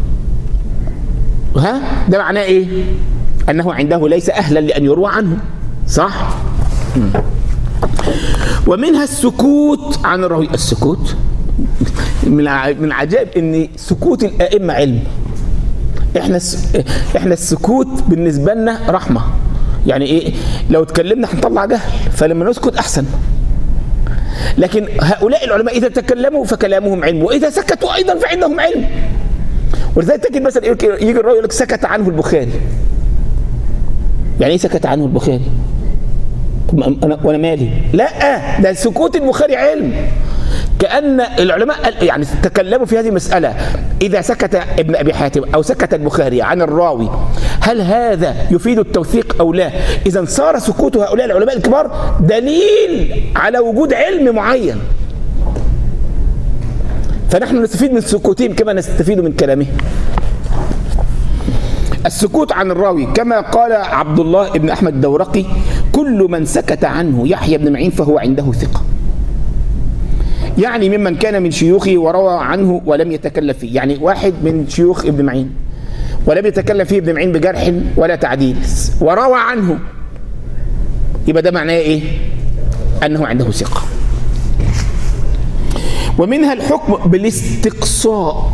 B: ها؟ ده معناه إيه؟ أنه عنده ليس أهلا لأن يروى عنه، صح؟ ومنها السكوت عن الراوي. السكوت من عجائب ان سكوت الائمه علم. احنا احنا السكوت بالنسبه لنا رحمه، يعني ايه؟ لو اتكلمنا هنطلع جهل، فلما نسكت احسن. لكن هؤلاء العلماء اذا تكلموا فكلامهم علم، واذا سكتوا ايضا فعندهم علم. ولذلك تجد مثلا يجي الراوي يقول لك سكت عنه البخاري. يعني ايه سكت عنه البخاري؟ أنا وأنا مالي؟ لا، ده سكوت البخاري علم. كأن العلماء يعني تكلموا في هذه المسألة، إذا سكت ابن أبي حاتم أو سكت البخاري عن الراوي هل هذا يفيد التوثيق أو لا؟ إذا صار سكوت هؤلاء العلماء الكبار دليل على وجود علم معين، فنحن نستفيد من سكوتهم كما نستفيد من كلامهم. السكوت عن الراوي كما قال عبد الله بن أحمد الدورقي: كل من سكت عنه يحيى بن معين فهو عنده ثقة، يعني ممن كان من شيوخه وروى عنه ولم يتكلم فيه. يعني واحد من شيوخ ابن معين ولم يتكلم فيه ابن معين بجرح ولا تعديل وروى عنه، يبقى ده معناه ايه؟ أنه عنده ثقة. ومنها الحكم بالاستقصاء.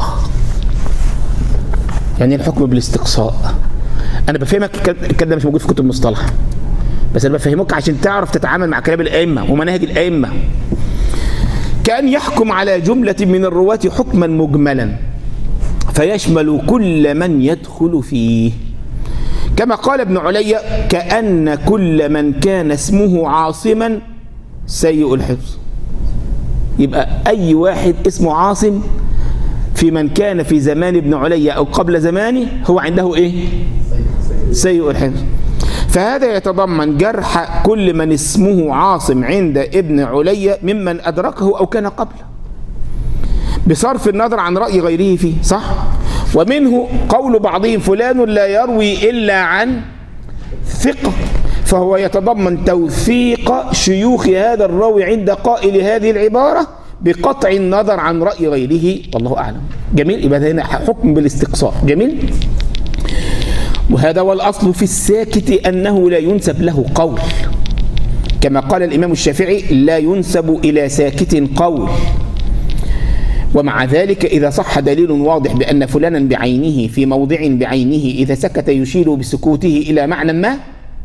B: يعني الحكم بالاستقصاء، أنا بفهمك الكلام ده مش موجود في كتب المصطلح، بس أنا بفهمك عشان تعرف تتعامل مع كلام الأئمة ومناهج الأئمة. كأن يحكم على جملة من الرواة حكما مجملا فيشمل كل من يدخل فيه، كما قال ابن علي: كأن كل من كان اسمه عاصما سيء الحفظ. يبقى أي واحد اسمه عاصم في من كان في زمان ابن علي أو قبل زمانه هو عنده إيه؟ سيء الحفظ. فهذا يتضمن جرح كل من اسمه عاصم عند ابن علي ممن أدركه أو كان قبله، بصرف النظر عن رأي غيره فيه، صح؟ ومنه قول بعضهم: فلان لا يروي إلا عن ثقة، فهو يتضمن توثيق شيوخ هذا الراوي عند قائل هذه العبارة بقطع النظر عن رأي غيره، والله أعلم. جميل؟ يبقى هنا حكم بالاستقصاء. جميل؟ وهذا هو الأصل في الساكت أنه لا ينسب له قول، كما قال الإمام الشافعي: لا ينسب إلى ساكت قول. ومع ذلك إذا صح دليل واضح بأن فلانا بعينه في موضع بعينه إذا سكت يشير بسكوته إلى معنى ما،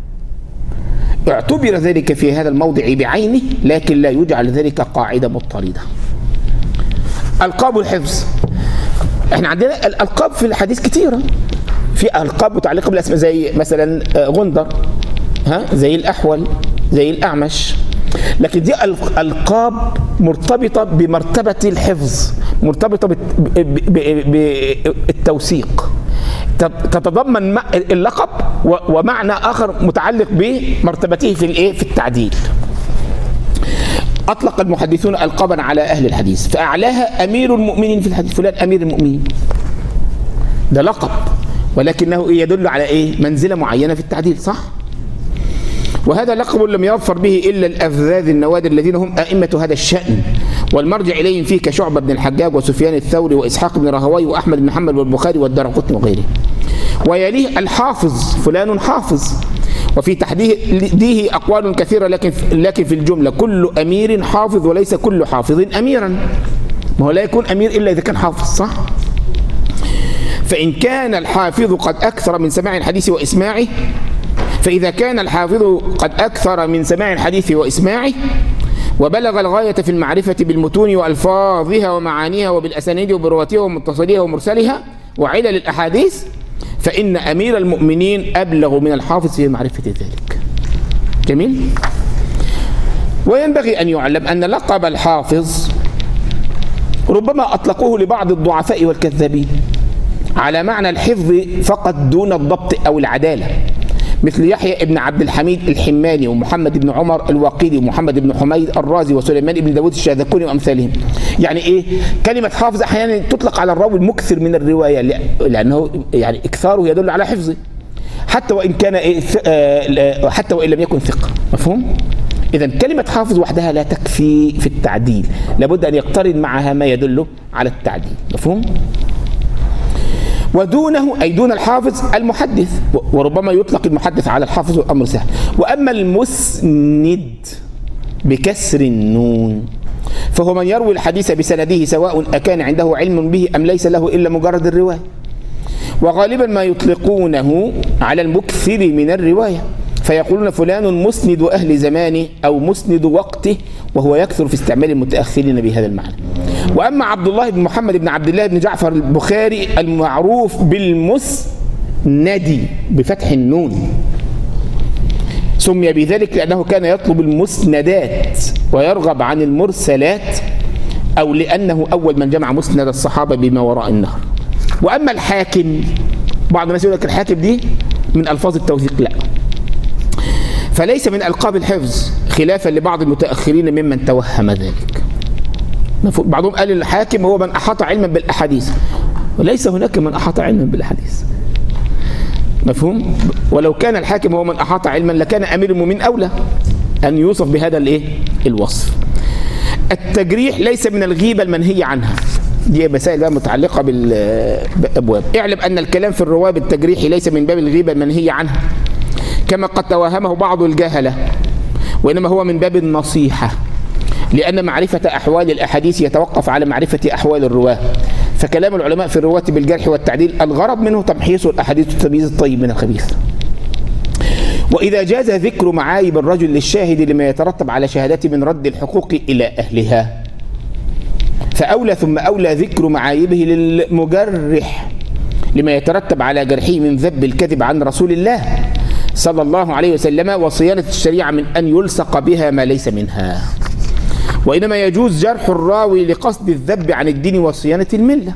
B: اعتبر ذلك في هذا الموضع بعينه، لكن لا يجعل ذلك قاعدة مضطردة. ألقاب الحفظ. احنا عندنا الألقاب في الحديث كثيرة، في ألقاب متعلقة بالأسماء زي مثلا غندر، ها، زي الأحول، زي الأعمش، لكن دي ألقاب مرتبطة بمرتبة الحفظ، مرتبطة بالتوثيق، تتضمن اللقب ومعنى آخر متعلق بمرتبته في الايه؟ في التعديل. أطلق المحدثون ألقابا على أهل الحديث، فأعلاها أمير المؤمنين في الحديث، فلان أمير المؤمنين، ده لقب. ولكنه يدل على إيه؟ منزلة معينة في التعديل، صح؟ وهذا لقب لم يظفر به إلا الأفذاذ النوادر الذين هم أئمة هذا الشأن، والمرجع إليهم فيه كشعبة بن الحجاج وسفيان الثوري وإسحاق بن راهويه وأحمد بن حنبل والبخاري والدارقطني وغيره. ويليه الحافظ، فلان حافظ، وفي تحديده أقوال كثيرة، لكن لكن في الجملة كل أمير حافظ وليس كل حافظ أميرا. ما هو لا يكون أمير إلا إذا كان حافظ، صح؟ فإن كان الحافظ قد أكثر من سماع الحديث وإسماعه، فإذا كان الحافظ قد أكثر من سماع الحديث وإسماعه وبلغ الغاية في المعرفة بالمتون وألفاظها ومعانيها وبالأسانيد وبرواتها ومتصليها ومرسلها وعلل الأحاديث، فإن أمير المؤمنين أبلغ من الحافظ في معرفة ذلك. جميل؟ وينبغي أن يعلم أن لقب الحافظ ربما أطلقوه لبعض الضعفاء والكذابين على معنى الحفظ فقط دون الضبط أو العدالة، مثل يحيى ابن عبد الحميد الحماني ومحمد بن عمر الواقدي ومحمد بن حميد الرازي وسليمان بن داود الشاذكوني وأمثالهم. يعني إيه؟ كلمة حافظ أحيانا تطلق على الراوي المكثر من الرواية، لأنه يعني إكثاره يدل على حفظه، حتى وإن كان إيه حتى وإن لم يكن ثقة. مفهوم؟ إذا كلمة حافظ وحدها لا تكفي في التعديل، لابد أن يقترن معها ما يدل على التعديل. مفهوم؟ ودونه أي دون الحافظ المحدث، وربما يطلق المحدث على الحافظ والأمر سهل. وأما المسند بكسر النون فهو من يروي الحديث بسنده سواء أكان عنده علم به أم ليس له إلا مجرد الرواية، وغالبا ما يطلقونه على المكثر من الرواية، فيقولون فلان مسند أهل زمانه أو مسند وقته، وهو يكثر في استعمال المتأخرين بهذا المعنى. وأما عبد الله بن محمد بن عبد الله بن جعفر البخاري المعروف بالمسند بفتح النون، سمي بذلك لأنه كان يطلب المسندات ويرغب عن المرسلات، أو لأنه أول من جمع مسند الصحابة بما وراء النهر. وأما الحاكم، بعض الناس يقول لك الحاكم دي من ألفاظ التوثيق، لا، فليس من ألقاب الحفظ، خلافا لبعض المتأخرين ممن توهم ذلك. بعضهم قال الحاكم هو من أحاط علما بالأحاديث، وليس هناك من أحاط علما بالأحاديث. مفهوم؟ ولو كان الحاكم هو من أحاط علما لكان أمير المؤمنين أولى أن يوصف بهذا الإيه؟ الوصف. التجريح ليس من الغيبة المنهي عنها، دي مسائل بقى متعلقة بالأبواب. اعلم أن الكلام في الرواة بالتجريح ليس من باب الغيبة المنهي عنها كما قد توهمه بعض الجهلة، وإنما هو من باب النصيحة، لأن معرفة أحوال الأحاديث يتوقف على معرفة أحوال الرواة، فكلام العلماء في الرواة بالجرح والتعديل الغرض منه تمحيص الأحاديث وتمييز الطيب من الخبيث. وإذا جاز ذكر معايب الرجل للشاهد لما يترتب على شهادته من رد الحقوق إلى أهلها، فأولى ثم أولى ذكر معايبه للمجرح لما يترتب على جرحه من ذب الكذب عن رسول الله صلى الله عليه وسلم وصيانة الشريعة من أن يلصق بها ما ليس منها. وإنما يجوز جرح الراوي لقصد الذب عن الدين وصيانة الملة.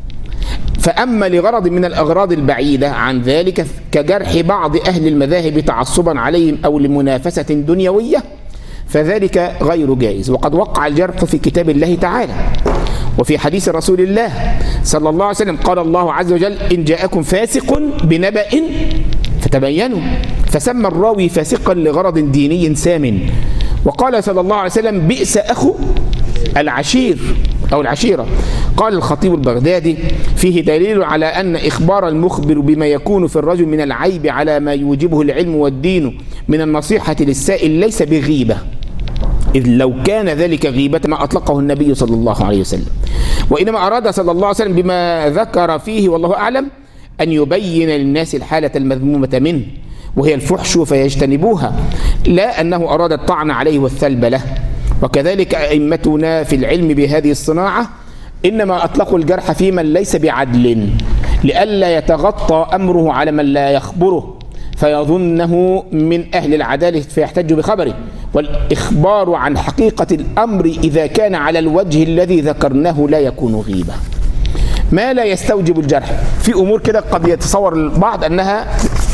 B: فأما لغرض من الأغراض البعيدة عن ذلك كجرح بعض أهل المذاهب تعصبا عليهم أو لمنافسة دنيوية فذلك غير جائز. وقد وقع الجرح في كتاب الله تعالى وفي حديث رسول الله صلى الله عليه وسلم، قال الله عز وجل: إن جاءكم فاسق بنبأ فتبينوا، فسمى الراوي فاسقا لغرض ديني سام. وقال صلى الله عليه وسلم: بئس أخو العشير أو العشيرة. قال الخطيب البغدادي: فيه دليل على أن إخبار المخبر بما يكون في الرجل من العيب على ما يوجبه العلم والدين من النصيحة للسائل ليس بغيبة، إذ لو كان ذلك غيبة ما أطلقه النبي صلى الله عليه وسلم، وإنما أراد صلى الله عليه وسلم بما ذكر فيه والله أعلم أن يبين للناس الحالة المذمومة منه وهي الفحش فيجتنبوها، لا أنه أراد الطعن عليه والثلب له. وكذلك أئمتنا في العلم بهذه الصناعة إنما أطلقوا الجرح في من ليس بعدل لئلا يتغطى أمره على من لا يخبره فيظنه من أهل العدالة فيحتج بخبره. والإخبار عن حقيقة الأمر إذا كان على الوجه الذي ذكرناه لا يكون غيبة. ما لا يستوجب الجرح في أمور كده قد يتصور البعض أنها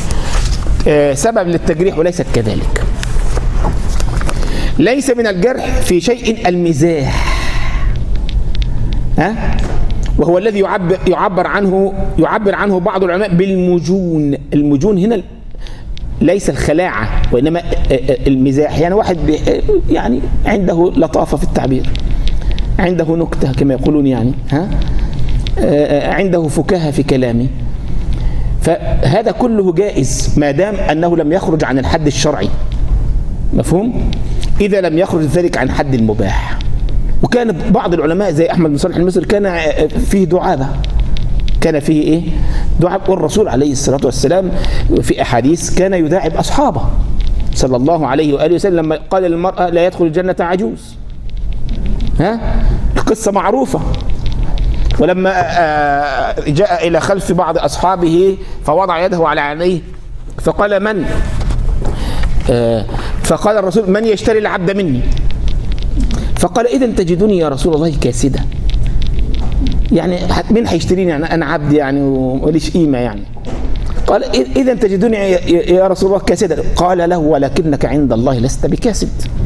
B: سبب للتجريح وليست كذلك. ليس من الجرح في شيء المزاح، ها؟ وهو الذي يعبر, يعبر عنه يعبر عنه بعض العلماء بالمجون. المجون هنا ليس الخلاعة وإنما المزاح، يعني واحد يعني عنده لطافة في التعبير، عنده نكتة كما يقولون، يعني ها عنده فكاهة في كلامه. فهذا كله جائز ما دام أنه لم يخرج عن الحد الشرعي، مفهوم؟ إذا لم يخرج ذلك عن حد المباح. وكان بعض العلماء زي أحمد بن صالح المصري كان فيه دعابة، كان فيه إيه؟ دعابة. والرسول عليه الصلاة والسلام في أحاديث كان يداعب أصحابه صلى الله عليه وآله وسلم لما قال للمرأة لا يدخل الجنة عجوز، ها؟ القصة معروفة. ولما جاء إلى خلف بعض أصحابه فوضع يده على عينيه فقال من؟ فقال الرسول من يشتري العبد مني؟ فقال إذا تجدني يا رسول الله كاسدة، يعني مين هيشتريني؟ يعني أنا عبد يعني وليش قيمة يعني. قال إذا تجدني يا رسول الله كاسدة. قال له ولكنك عند الله لست بكاسد.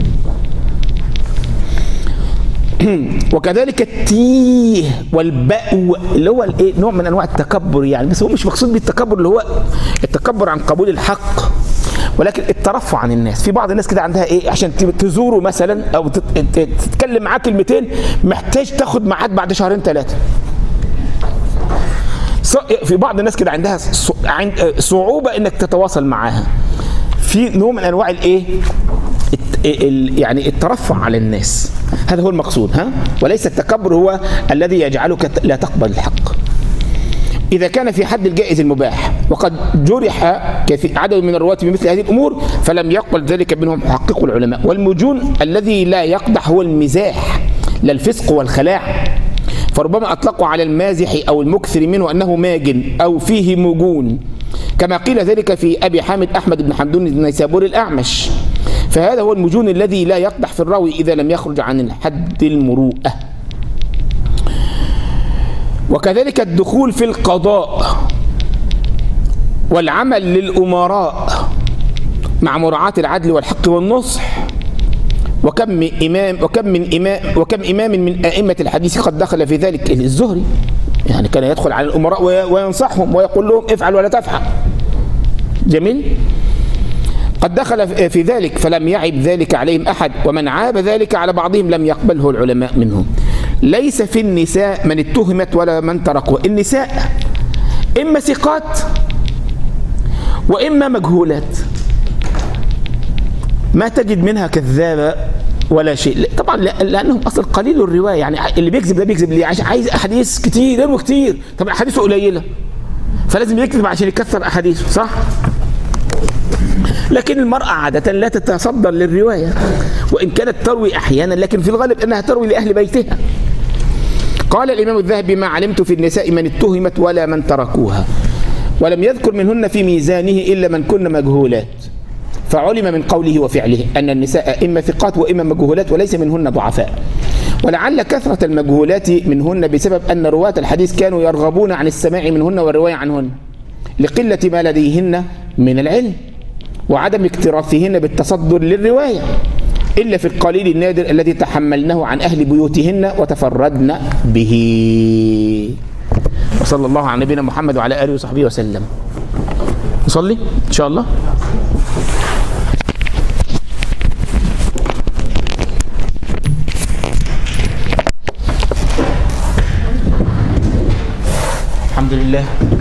B: وكذلك التيه والبأو اللي هو الايه نوع من انواع التكبر يعني، بس هو مش مقصود بالتكبر اللي هو التكبر عن قبول الحق، ولكن الترفع عن الناس. في بعض الناس كده عندها ايه عشان تزوره مثلا او تتكلم معاه كلمتين محتاج تاخد ميعاد بعد شهرين ثلاثه. في بعض الناس كده عندها صعوبه انك تتواصل معاها، في نوع من انواع الايه يعني الترفع على الناس. هذا هو المقصود، ها؟ وليس التكبر هو الذي يجعلك لا تقبل الحق. إذا كان في حد الجائز المباح وقد جرح عدد من الرواة بمثل هذه الأمور فلم يقبل ذلك منهم محقق العلماء. والمجون الذي لا يقدح هو المزاح لا الفسق والخلاع، فربما أطلقوا على المازح أو المكثر منه أنه ماجن أو فيه مجون، كما قيل ذلك في أبي حامد أحمد بن حمدون النيسابوري الأعمش. فهذا هو المجون الذي لا يقدح في الراوي إذا لم يخرج عن الحد المروءة. وكذلك الدخول في القضاء والعمل للأمراء مع مراعاة العدل والحق والنصح. وكم من إمام وكم من إمام وكم إمام من أئمة الحديث قد دخل في ذلك. الزهري يعني كان يدخل على الأمراء وينصحهم ويقول لهم افعل ولا تفعل. جميل. قد دخل في ذلك فلم يعب ذلك عليهم أحد، ومن عاب ذلك على بعضهم لم يقبله العلماء منهم. ليس في النساء من اتهمت ولا من تركوا. النساء إما ثقات وإما مجهولات، ما تجد منها كذابة ولا شيء. طبعا لأنهم أصل قليل الرواية، يعني اللي بيكذب ده بيكذب ليه؟ عايز أحاديث كتير وكتير، طب أحاديثه قليلة فلازم يكذب عشان يكثر أحاديثه، صح؟ لكن المرأة عادة لا تتصدر للرواية وإن كانت تروي أحيانا، لكن في الغالب أنها تروي لأهل بيتها. قال الإمام الذهبي ما علمت في النساء من اتهمت ولا من تركوها، ولم يذكر منهن في ميزانه إلا من كن مجهولات، فعلم من قوله وفعله أن النساء إما ثقات وإما مجهولات وليس منهن ضعفاء. ولعل كثرة المجهولات منهن بسبب أن رواة الحديث كانوا يرغبون عن السماع منهن والرواية عنهن لقلة ما لديهن من العلم وعدم اكتراثهن بالتصدر للرواية، إلا في القليل النادر الذي تحملناه عن أهل بيوتهن وتفردن به. وصلى الله على نبينا محمد وعلى آله وصحبه وسلم. نصلي إن شاء الله. الحمد لله